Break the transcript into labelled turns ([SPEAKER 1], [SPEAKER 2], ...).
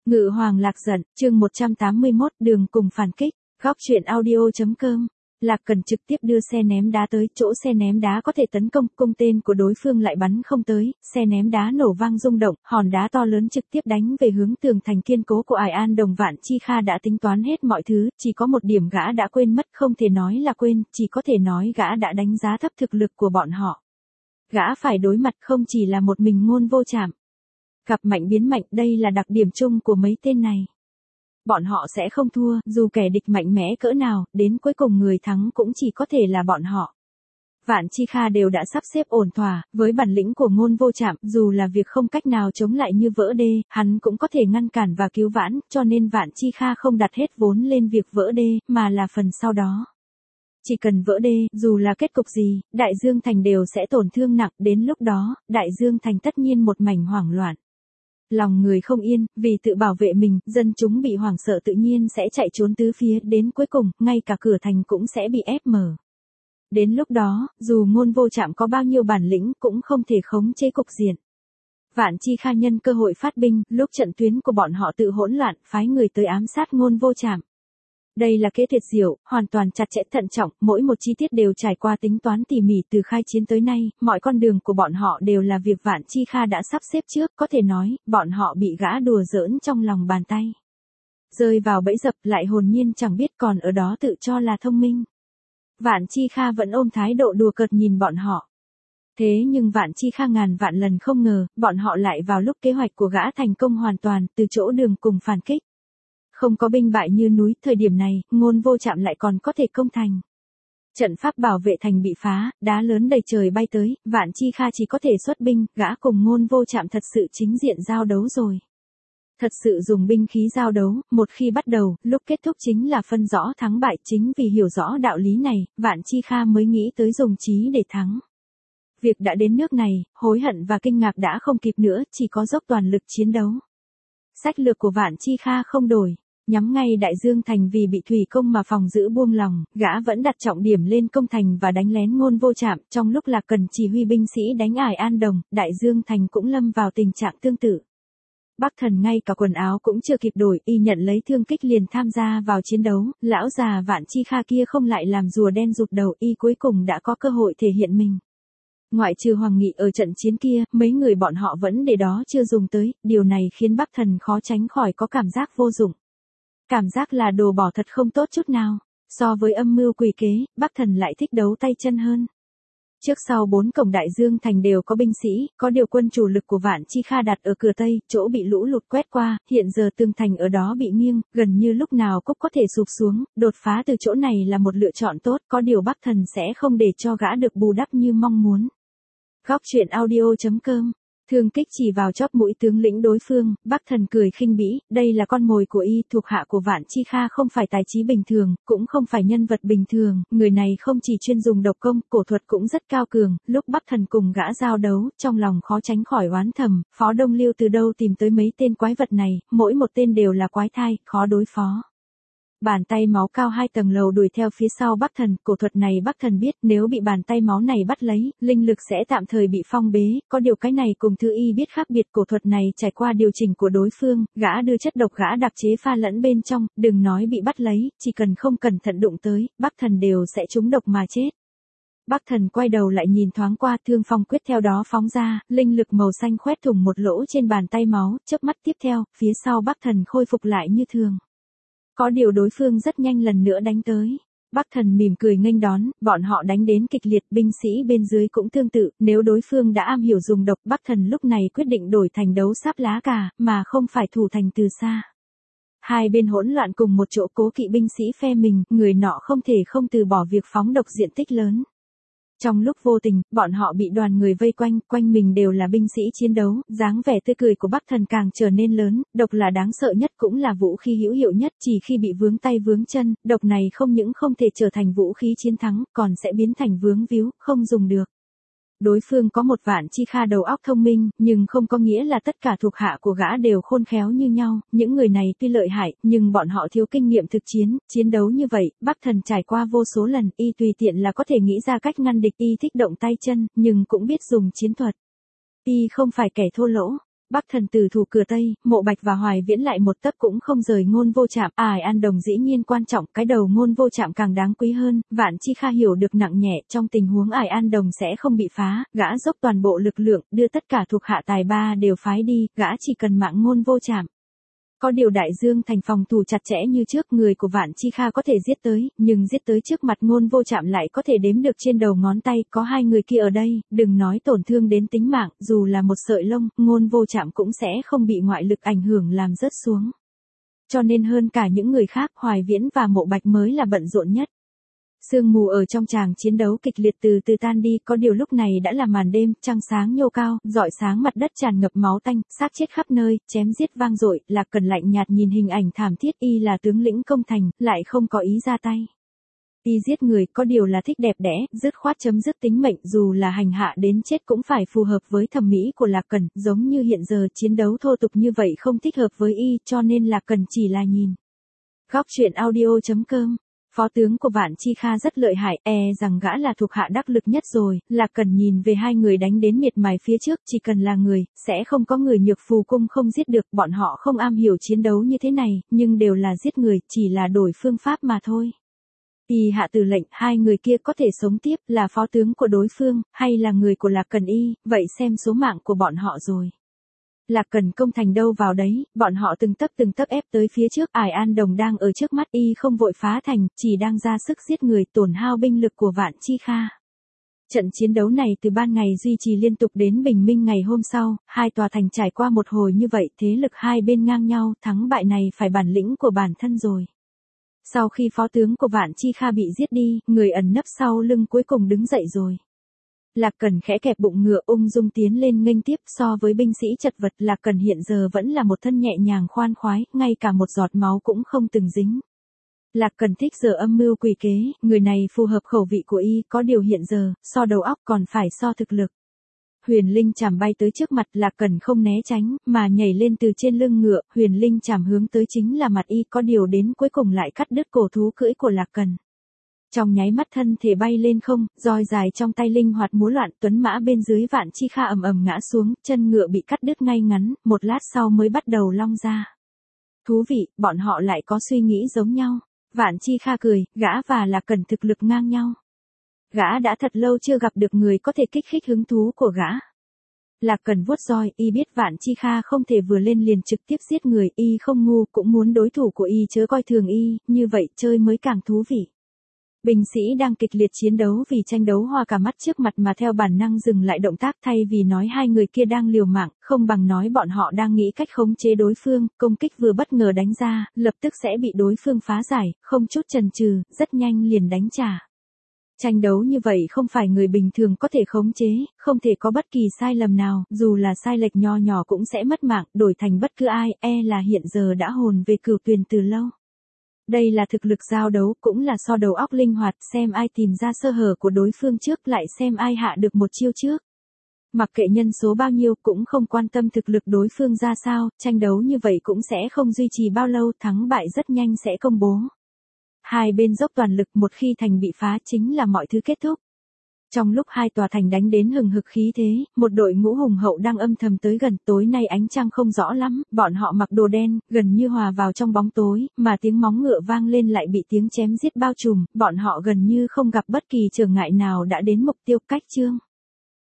[SPEAKER 1] Ngự Hoàng Lạc Giận, chương 181, đường cùng phản kích, góc truyện audio.com. Lạc Cần trực tiếp đưa xe ném đá tới, chỗ xe ném đá có thể tấn công, cung tên của đối phương lại bắn không tới, xe ném đá nổ vang rung động, hòn đá to lớn trực tiếp đánh về hướng tường thành kiên cố của Ải An Đồng. Vạn Chi Kha đã tính toán hết mọi thứ, chỉ có một điểm gã đã quên mất, không thể nói là quên, chỉ có thể nói gã đã đánh giá thấp thực lực của bọn họ. Gã phải đối mặt không chỉ là một mình Ngôn Vô Trảm. Gặp mạnh biến mạnh, đây là đặc điểm chung của mấy tên này. Bọn họ sẽ không thua, dù kẻ địch mạnh mẽ cỡ nào, đến cuối cùng người thắng cũng chỉ có thể là bọn họ. Vạn Chi Kha đều đã sắp xếp ổn thỏa, với bản lĩnh của Ngôn Vô Trảm, dù là việc không cách nào chống lại như vỡ đê, hắn cũng có thể ngăn cản và cứu vãn, cho nên Vạn Chi Kha không đặt hết vốn lên việc vỡ đê, mà là phần sau đó. Chỉ cần vỡ đê, dù là kết cục gì, Đại Dương Thành đều sẽ tổn thương nặng, đến lúc đó, Đại Dương Thành tất nhiên một mảnh hoảng loạn. Lòng người không yên, vì tự bảo vệ mình, dân chúng bị hoảng sợ tự nhiên sẽ chạy trốn tứ phía, đến cuối cùng, ngay cả cửa thành cũng sẽ bị ép mở. Đến lúc đó, dù Ngôn Vô Trảm có bao nhiêu bản lĩnh cũng không thể khống chế cục diện. Vạn Chi Kha nhân cơ hội phát binh, lúc trận tuyến của bọn họ tự hỗn loạn, phái người tới ám sát Ngôn Vô Trảm. Đây là kế tuyệt diệu, hoàn toàn chặt chẽ thận trọng, mỗi một chi tiết đều trải qua tính toán tỉ mỉ từ khai chiến tới nay, mọi con đường của bọn họ đều là việc Vạn Chi Kha đã sắp xếp trước, có thể nói, bọn họ bị gã đùa giỡn trong lòng bàn tay. Rơi vào bẫy dập lại hồn nhiên chẳng biết còn ở đó tự cho là thông minh. Vạn Chi Kha vẫn ôm thái độ đùa cợt nhìn bọn họ. Thế nhưng Vạn Chi Kha ngàn vạn lần không ngờ, bọn họ lại vào lúc kế hoạch của gã thành công hoàn toàn, từ chỗ đường cùng phản kích. Không có binh bại như núi, thời điểm này, Ngôn Vô Trảm lại còn có thể công thành. Trận pháp bảo vệ thành bị phá, đá lớn đầy trời bay tới, Vạn Chi Kha chỉ có thể xuất binh, gã cùng Ngôn Vô Trảm thật sự chính diện giao đấu rồi. Thật sự dùng binh khí giao đấu, một khi bắt đầu, lúc kết thúc chính là phân rõ thắng bại, chính vì hiểu rõ đạo lý này, Vạn Chi Kha mới nghĩ tới dùng trí để thắng. Việc đã đến nước này, hối hận và kinh ngạc đã không kịp nữa, chỉ có dốc toàn lực chiến đấu. Sách lược của Vạn Chi Kha không đổi. Nhắm ngay Đại Dương Thành vì bị thủy công mà phòng giữ buông lòng, gã vẫn đặt trọng điểm lên công thành và đánh lén Ngôn Vô Trảm, trong lúc Lạc Cần chỉ huy binh sĩ đánh Ải An Đồng, Đại Dương Thành cũng lâm vào tình trạng tương tự. Bắc Thần ngay cả quần áo cũng chưa kịp đổi, y nhận lấy thương kích liền tham gia vào chiến đấu, lão già Vạn Chi Kha kia không lại làm rùa đen rụt đầu, y cuối cùng đã có cơ hội thể hiện mình. Ngoại trừ Hoàng Nghị ở trận chiến kia, mấy người bọn họ vẫn để đó chưa dùng tới, điều này khiến Bắc Thần khó tránh khỏi có cảm giác vô dụng. Cảm giác là đồ bỏ thật không tốt chút nào, so với âm mưu quỷ kế, Bắc Thần lại thích đấu tay chân hơn. Trước sau 4 cổng Đại Dương Thành đều có binh sĩ, có điều quân chủ lực của Vạn Chi Kha đặt ở cửa Tây, chỗ bị lũ lụt quét qua, hiện giờ tường thành ở đó bị nghiêng, gần như lúc nào cũng có thể sụp xuống, đột phá từ chỗ này là một lựa chọn tốt, có điều Bắc Thần sẽ không để cho gã được bù đắp như mong muốn. Góc truyện audio.com. Thương kích chỉ vào chóp mũi tướng lĩnh đối phương, Bắc Thần cười khinh bỉ, đây là con mồi của y, thuộc hạ của Vạn Chi Kha không phải tài trí bình thường, cũng không phải nhân vật bình thường, người này không chỉ chuyên dùng độc công, cổ thuật cũng rất cao cường, lúc Bắc Thần cùng gã giao đấu, trong lòng khó tránh khỏi oán thầm, Phó Đông Liêu từ đâu tìm tới mấy tên quái vật này, mỗi một tên đều là quái thai, khó đối phó. Bàn tay máu cao 2 tầng lầu đuổi theo phía sau Bắc Thần, cổ thuật này Bắc Thần biết, nếu bị bàn tay máu này bắt lấy, linh lực sẽ tạm thời bị phong bế, có điều cái này cùng Thư Y biết khác biệt, cổ thuật này trải qua điều chỉnh của đối phương, gã đưa chất độc gã đặc chế pha lẫn bên trong, đừng nói bị bắt lấy, chỉ cần không cẩn thận đụng tới, Bắc Thần đều sẽ trúng độc mà chết. Bắc Thần quay đầu lại nhìn thoáng qua, Thương Phong quyết theo đó phóng ra, linh lực màu xanh khoét thủng một lỗ trên bàn tay máu, chớp mắt tiếp theo, phía sau Bắc Thần khôi phục lại như thường. Có điều đối phương rất nhanh lần nữa đánh tới. Bắc Thần mỉm cười nghênh đón, bọn họ đánh đến kịch liệt, binh sĩ bên dưới cũng tương tự, nếu đối phương đã am hiểu dùng độc, Bắc Thần lúc này quyết định đổi thành đấu sáp lá cà, mà không phải thủ thành từ xa. Hai bên hỗn loạn cùng một chỗ, cố kỵ binh sĩ phe mình, người nọ không thể không từ bỏ việc phóng độc diện tích lớn. Trong lúc vô tình, bọn họ bị đoàn người vây quanh, quanh mình đều là binh sĩ chiến đấu, dáng vẻ tươi cười của Bắc Thần càng trở nên lớn, độc là đáng sợ nhất cũng là vũ khí hữu hiệu nhất, chỉ khi bị vướng tay vướng chân, độc này không những không thể trở thành vũ khí chiến thắng, còn sẽ biến thành vướng víu, không dùng được. Đối phương có một Vạn Chi Kha đầu óc thông minh, nhưng không có nghĩa là tất cả thuộc hạ của gã đều khôn khéo như nhau, những người này tuy lợi hại, nhưng bọn họ thiếu kinh nghiệm thực chiến, chiến đấu như vậy, Bắc Thần trải qua vô số lần, y tùy tiện là có thể nghĩ ra cách ngăn địch, y thích động tay chân, nhưng cũng biết dùng chiến thuật. Y không phải kẻ thô lỗ. Bắc thần tử thủ cửa Tây, Mộ Bạch và Hoài Viễn lại một tấc cũng không rời Ngôn Vô Trạm. Ải An Đồng dĩ nhiên quan trọng, cái đầu Ngôn Vô Trạm càng đáng quý hơn. Vạn Chi Kha hiểu được nặng nhẹ, trong tình huống Ải An Đồng sẽ không bị phá, gã dốc toàn bộ lực lượng, đưa tất cả thuộc hạ tài ba đều phái đi, gã chỉ cần mạng Ngôn Vô Trạm. Có điều Đại Dương thành phòng thủ chặt chẽ như trước, người của Vạn Chi Kha có thể giết tới, nhưng giết tới trước mặt Ngôn Vô Trạm lại có thể đếm được trên đầu ngón tay, có hai người kia ở đây, đừng nói tổn thương đến tính mạng, dù là một sợi lông, Ngôn Vô Trạm cũng sẽ không bị ngoại lực ảnh hưởng làm rớt xuống. Cho nên hơn cả những người khác, Hoài Viễn và Mộ Bạch mới là bận rộn nhất. Sương mù ở trong tràng chiến đấu kịch liệt từ từ tan đi, có điều lúc này đã là màn đêm, trăng sáng nhô cao, rọi sáng mặt đất tràn ngập máu tanh, xác chết khắp nơi, chém giết vang dội. Lạc Cần lạnh nhạt nhìn hình ảnh thảm thiết, y là tướng lĩnh công thành, lại không có ý ra tay. Y giết người, có điều là thích đẹp đẽ, dứt khoát chấm dứt tính mệnh, dù là hành hạ đến chết cũng phải phù hợp với thẩm mỹ của Lạc Cần, giống như hiện giờ chiến đấu thô tục như vậy không thích hợp với y, cho nên Lạc Cần chỉ là nhìn. Góc truyện audio.com. Phó tướng của Vạn Chi Kha rất lợi hại, rằng gã là thuộc hạ đắc lực nhất rồi. Lạc Cần nhìn về hai người đánh đến miệt mài phía trước, chỉ cần là người, sẽ không có người Nhược Phù Cung không giết được, bọn họ không am hiểu chiến đấu như thế này, nhưng đều là giết người, chỉ là đổi phương pháp mà thôi. Y hạ tử lệnh, hai người kia có thể sống tiếp, là phó tướng của đối phương, hay là người của Lạc Cần y, vậy xem số mạng của bọn họ rồi. Lạc Cần công thành đâu vào đấy, bọn họ từng tấc ép tới phía trước. Ải An Đồng đang ở trước mắt, y không vội phá thành, chỉ đang ra sức giết người, tổn hao binh lực của Vạn Chi Kha. Trận chiến đấu này từ ban ngày duy trì liên tục đến bình minh ngày hôm sau, hai tòa thành trải qua một hồi như vậy, thế lực hai bên ngang nhau, thắng bại này phải bản lĩnh của bản thân rồi. Sau khi phó tướng của Vạn Chi Kha bị giết đi, người ẩn nấp sau lưng cuối cùng đứng dậy rồi. Lạc Cần khẽ kẹp bụng ngựa, ung dung tiến lên nghênh tiếp. So với binh sĩ chật vật, Lạc Cần hiện giờ vẫn là một thân nhẹ nhàng khoan khoái, ngay cả một giọt máu cũng không từng dính. Lạc Cần thích giờ âm mưu quỷ kế, người này phù hợp khẩu vị của y, có điều hiện giờ, so đầu óc còn phải so thực lực. Huyền Linh chảm bay tới trước mặt, Lạc Cần không né tránh, mà nhảy lên từ trên lưng ngựa, Huyền Linh chảm hướng tới chính là mặt y, có điều đến cuối cùng lại cắt đứt cổ thú cưỡi của Lạc Cần. Trong nháy mắt thân thể bay lên không, roi dài trong tay linh hoạt múa loạn, tuấn mã bên dưới Vạn Chi Kha ầm ầm ngã xuống, chân ngựa bị cắt đứt ngay ngắn, một lát sau mới bắt đầu long ra. Thú vị, bọn họ lại có suy nghĩ giống nhau. Vạn Chi Kha cười, gã và Lạc Cần thực lực ngang nhau. Gã đã thật lâu chưa gặp được người có thể kích thích hứng thú của gã. Lạc Cần vuốt roi, y biết Vạn Chi Kha không thể vừa lên liền trực tiếp giết người, y không ngu, cũng muốn đối thủ của y chớ coi thường y, như vậy chơi mới càng thú vị. Binh sĩ đang kịch liệt chiến đấu vì tranh đấu hoa cả mắt trước mặt mà theo bản năng dừng lại động tác, thay vì nói hai người kia đang liều mạng, không bằng nói bọn họ đang nghĩ cách khống chế đối phương, công kích vừa bất ngờ đánh ra, lập tức sẽ bị đối phương phá giải, không chút chần chừ, rất nhanh liền đánh trả. Tranh đấu như vậy không phải người bình thường có thể khống chế, không thể có bất kỳ sai lầm nào, dù là sai lệch nho nhỏ cũng sẽ mất mạng, đổi thành bất cứ ai, là hiện giờ đã hồn về Cửu Tuyền từ lâu. Đây là thực lực giao đấu, cũng là so đầu óc linh hoạt, xem ai tìm ra sơ hở của đối phương trước, lại xem ai hạ được một chiêu trước. Mặc kệ nhân số bao nhiêu, cũng không quan tâm thực lực đối phương ra sao, tranh đấu như vậy cũng sẽ không duy trì bao lâu, thắng bại rất nhanh sẽ công bố. Hai bên dốc toàn lực, một khi thành bị phá chính là mọi thứ kết thúc. Trong lúc hai tòa thành đánh đến hừng hực khí thế, một đội ngũ hùng hậu đang âm thầm tới gần, tối nay ánh trăng không rõ lắm, bọn họ mặc đồ đen, gần như hòa vào trong bóng tối, mà tiếng móng ngựa vang lên lại bị tiếng chém giết bao trùm, bọn họ gần như không gặp bất kỳ trở ngại nào đã đến mục tiêu. Cách chương